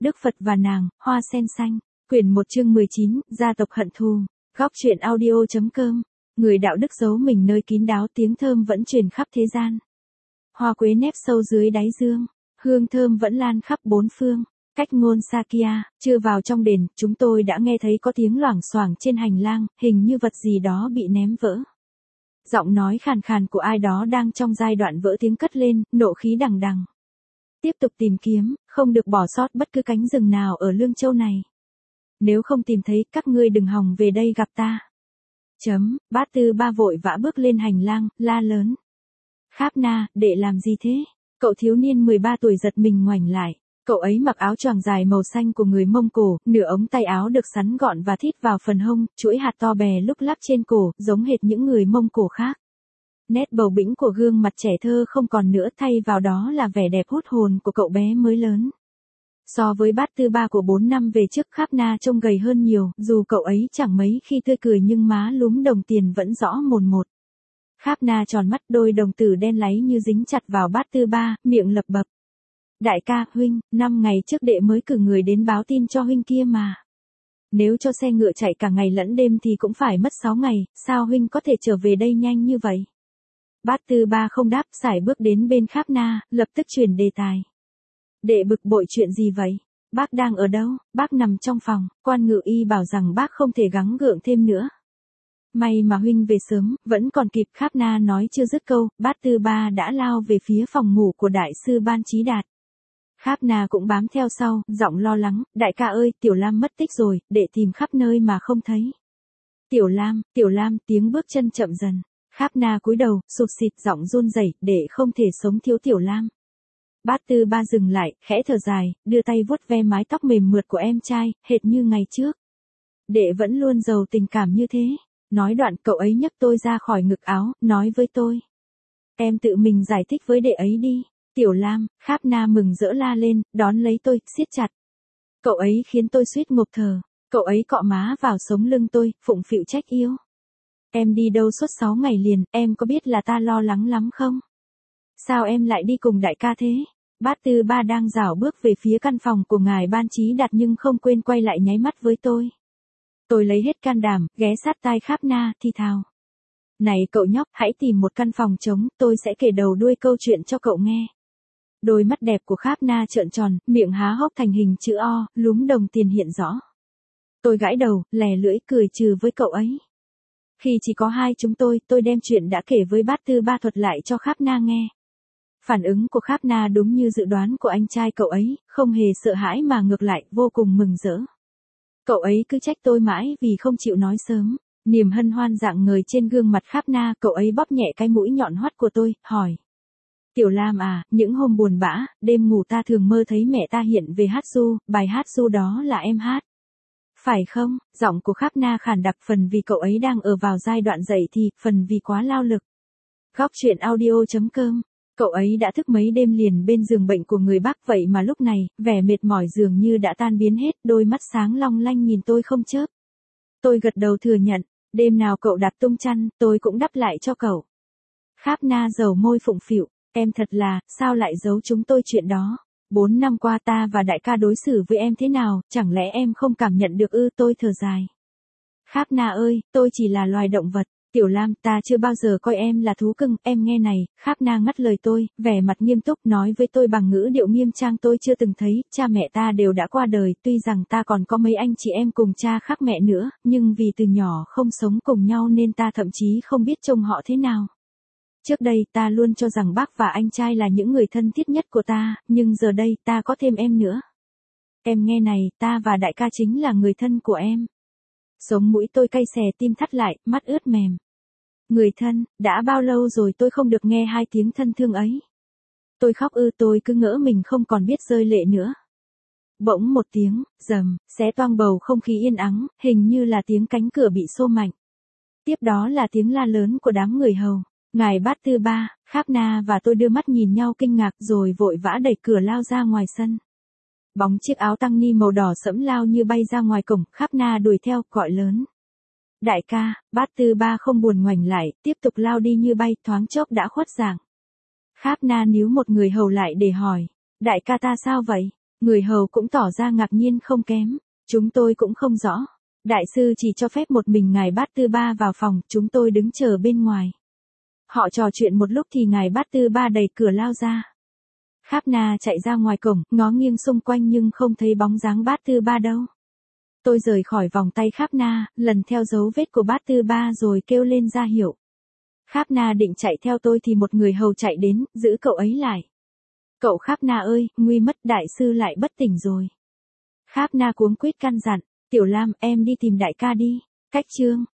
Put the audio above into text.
Đức Phật và nàng, hoa sen xanh. Quyển 1 chương 19, gia tộc hận thù. Góc truyện audio.com. Người đạo đức giấu mình nơi kín đáo, tiếng thơm vẫn truyền khắp thế gian. Hoa quế nép sâu dưới đáy dương, hương thơm vẫn lan khắp bốn phương. Cách ngôn Sakya, chưa vào trong đền, chúng tôi đã nghe thấy có tiếng loảng xoảng trên hành lang, hình như vật gì đó bị ném vỡ. Giọng nói khàn khàn của ai đó đang trong giai đoạn vỡ tiếng cất lên, nộ khí đằng đằng. Tiếp tục tìm kiếm, không được bỏ sót bất cứ cánh rừng nào ở Lương Châu này. Nếu không tìm thấy, các ngươi đừng hòng về đây gặp ta. Bát Tư Ba vội vã bước lên hành lang, la lớn. Kháp Na, đệ làm gì thế? Cậu thiếu niên 13 tuổi giật mình ngoảnh lại. Cậu ấy mặc áo choàng dài màu xanh của người Mông Cổ, nửa ống tay áo được sắn gọn và thít vào phần hông, chuỗi hạt to bè lúc lắc trên cổ, giống hệt những người Mông Cổ khác. Nét bầu bĩnh của gương mặt trẻ thơ không còn nữa, thay vào đó là vẻ đẹp hút hồn của cậu bé mới lớn. So với Bát Tư Ba của 4 năm về trước, Kháp Na trông gầy hơn nhiều, dù cậu ấy chẳng mấy khi tươi cười nhưng má lúm đồng tiền vẫn rõ mồn một. Kháp Na tròn mắt, đôi đồng tử đen láy như dính chặt vào Bát Tư Ba, miệng lẩm bẩm. Đại ca, huynh, 5 ngày trước đệ mới cử người đến báo tin cho huynh kia mà. Nếu cho xe ngựa chạy cả ngày lẫn đêm thì cũng phải mất 6 ngày, sao huynh có thể trở về đây nhanh như vậy? Bát Tư Ba không đáp, sải bước đến bên Kháp Na, lập tức chuyển đề tài. Đệ bực bội chuyện gì vậy? Bác đang ở đâu? Bác nằm trong phòng, quan ngự y bảo rằng bác không thể gắng gượng thêm nữa. May mà huynh về sớm, vẫn còn kịp. Kháp Na nói chưa dứt câu, Bát Tư Ba đã lao về phía phòng ngủ của đại sư Ban Chí Đạt. Kháp Na cũng bám theo sau, giọng lo lắng, đại ca ơi, Tiểu Lam mất tích rồi, đệ tìm khắp nơi mà không thấy. Tiểu Lam, tiếng bước chân chậm dần. Kháp Na cúi đầu, sụt sịt, giọng run rẩy, đệ không thể sống thiếu Tiểu Lam. Bát Tư Ba dừng lại, khẽ thở dài, đưa tay vuốt ve mái tóc mềm mượt của em trai, hệt như ngày trước. Đệ vẫn luôn giàu tình cảm như thế. Nói đoạn, cậu ấy nhấc tôi ra khỏi ngực áo, nói với tôi. Em tự mình giải thích với đệ ấy đi. Tiểu Lam, Kháp Na mừng rỡ la lên, đón lấy tôi, siết chặt. Cậu ấy khiến tôi suýt ngộp thở. Cậu ấy cọ má vào sống lưng tôi, phụng phịu trách yêu. Em đi đâu suốt 6 ngày liền, em có biết là ta lo lắng lắm không? Sao em lại đi cùng đại ca thế? Bát Tư Ba đang rảo bước về phía căn phòng của ngài Ban Chí Đạt nhưng không quên quay lại nháy mắt với tôi. Tôi lấy hết can đảm, ghé sát tai Kháp Na, thì thào. Này cậu nhóc, hãy tìm một căn phòng trống, tôi sẽ kể đầu đuôi câu chuyện cho cậu nghe. Đôi mắt đẹp của Kháp Na trợn tròn, miệng há hốc thành hình chữ O, lúm đồng tiền hiện rõ. Tôi gãi đầu, lè lưỡi cười trừ với cậu ấy. Khi chỉ có hai chúng tôi đem chuyện đã kể với Bát Tư Ba thuật lại cho Kháp Na nghe. Phản ứng của Kháp Na đúng như dự đoán của anh trai cậu ấy, không hề sợ hãi mà ngược lại, vô cùng mừng rỡ. Cậu ấy cứ trách tôi mãi vì không chịu nói sớm. Niềm hân hoan rạng ngời trên gương mặt Kháp Na, cậu ấy bóp nhẹ cái mũi nhọn hoắt của tôi, hỏi. Tiểu Lam à, những hôm buồn bã, đêm ngủ ta thường mơ thấy mẹ ta hiện về hát ru, bài hát ru đó là em hát. Phải không? Giọng của Kháp Na khàn đặc, phần vì cậu ấy đang ở vào giai đoạn dậy thì, phần vì quá lao lực. Góc truyện audio.com. Cậu ấy đã thức mấy đêm liền bên giường bệnh của người bác, vậy mà lúc này, vẻ mệt mỏi dường như đã tan biến hết, đôi mắt sáng long lanh nhìn tôi không chớp. Tôi gật đầu thừa nhận, đêm nào cậu đặt tung chăn, tôi cũng đắp lại cho cậu. Kháp Na dầu môi phụng phịu, em thật là, sao lại giấu chúng tôi chuyện đó? 4 năm qua ta và đại ca đối xử với em thế nào, chẳng lẽ em không cảm nhận được ư? Tôi thở dài. Kháp Na ơi, tôi chỉ là loài động vật. Tiểu Lam, ta chưa bao giờ coi em là thú cưng, em nghe này. Kháp Na ngắt lời tôi, vẻ mặt nghiêm túc nói với tôi bằng ngữ điệu nghiêm trang. Tôi chưa từng thấy, cha mẹ ta đều đã qua đời, tuy rằng ta còn có mấy anh chị em cùng cha khác mẹ nữa, nhưng vì từ nhỏ không sống cùng nhau nên ta thậm chí không biết trông họ thế nào. Trước đây ta luôn cho rằng bác và anh trai là những người thân thiết nhất của ta, nhưng giờ đây ta có thêm em nữa. Em nghe này, ta và đại ca chính là người thân của em. Sống mũi tôi cay xè, tim thắt lại, mắt ướt mềm. Người thân, đã bao lâu rồi tôi không được nghe hai tiếng thân thương ấy. Tôi khóc ư? Tôi cứ ngỡ mình không còn biết rơi lệ nữa. Bỗng một tiếng, rầm, xé toang bầu không khí yên ắng, hình như là tiếng cánh cửa bị xô mạnh. Tiếp đó là tiếng la lớn của đám người hầu. Ngài Bát Tư Ba, Kháp Na và tôi đưa mắt nhìn nhau kinh ngạc rồi vội vã đẩy cửa lao ra ngoài sân. Bóng chiếc áo tăng ni màu đỏ sẫm lao như bay ra ngoài cổng, Kháp Na đuổi theo, gọi lớn. Đại ca, Bát Tư Ba không buồn ngoảnh lại, tiếp tục lao đi như bay, thoáng chốc đã khuất dạng. Kháp Na níu một người hầu lại để hỏi. Đại ca ta sao vậy? Người hầu cũng tỏ ra ngạc nhiên không kém. Chúng tôi cũng không rõ. Đại sư chỉ cho phép một mình ngài Bát Tư Ba vào phòng, chúng tôi đứng chờ bên ngoài. Họ trò chuyện một lúc thì ngài Bát Tư Ba đẩy cửa lao ra. Kháp Na chạy ra ngoài cổng, ngó nghiêng xung quanh nhưng không thấy bóng dáng Bát Tư Ba đâu. Tôi rời khỏi vòng tay Kháp Na, lần theo dấu vết của Bát Tư Ba rồi kêu lên ra hiệu. Kháp Na định chạy theo tôi thì một người hầu chạy đến, giữ cậu ấy lại. Cậu Kháp Na ơi, nguy mất, đại sư lại bất tỉnh rồi. Kháp Na cuống quýt căn dặn, Tiểu Lam, em đi tìm đại ca đi. Cách chương